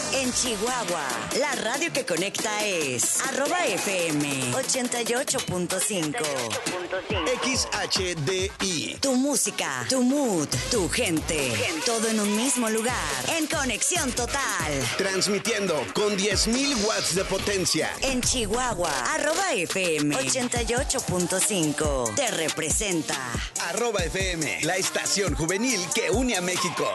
En Chihuahua, la radio que conecta es @FM 88.5. XHDI. Tu música, tu mood, tu gente. Todo en un mismo lugar. En conexión total. Transmitiendo con 10,000 watts de potencia. En Chihuahua, @FM 88.5. Te representa. @FM, la estación juvenil que une a México.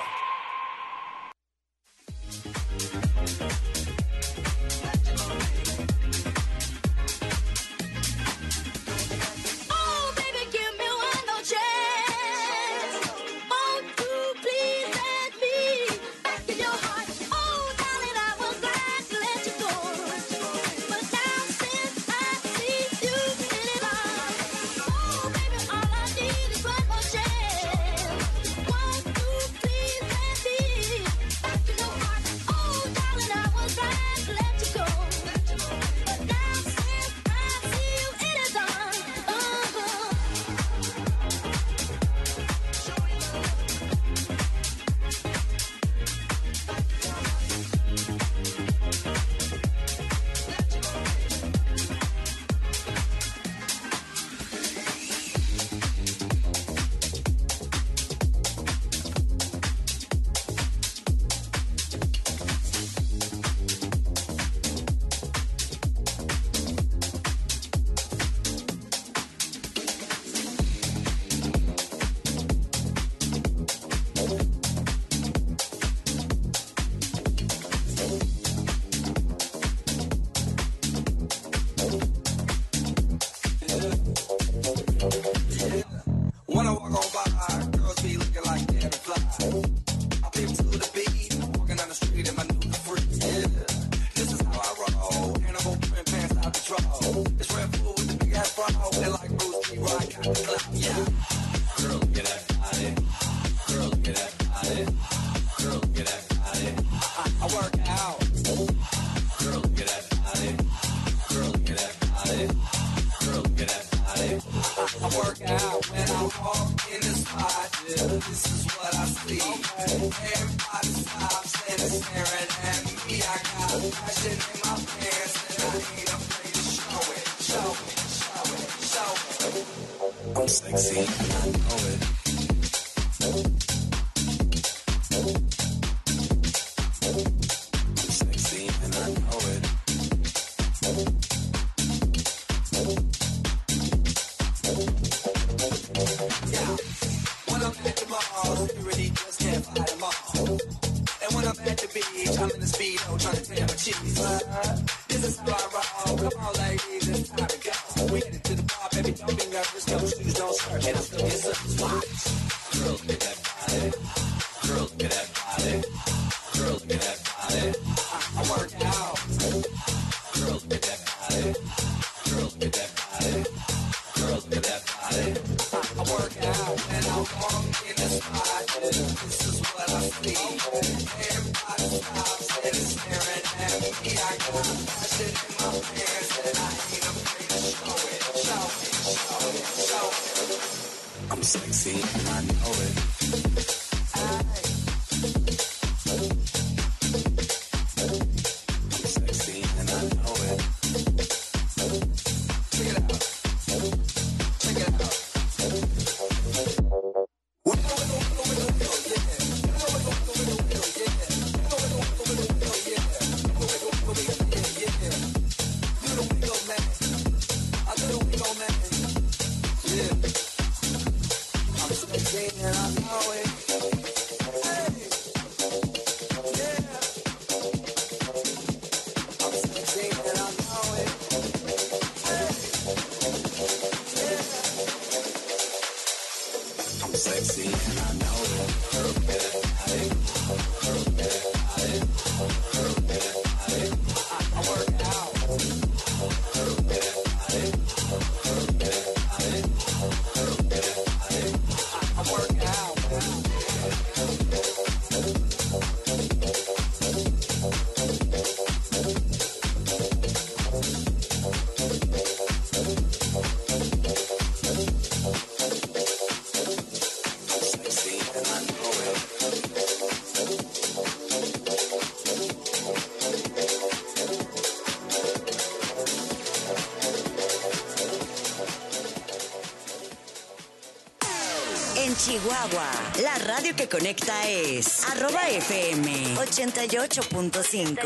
En Chihuahua, la radio que conecta es @FM 88.5.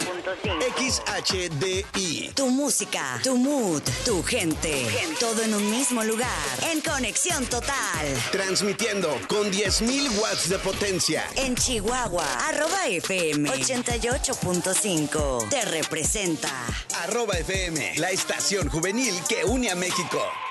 XHDI. Tu música, tu mood, tu gente. Todo en un mismo lugar. En conexión total. Transmitiendo con 10,000 watts de potencia. En Chihuahua, @FM 88.5. Te representa. @FM, la estación juvenil que une a México.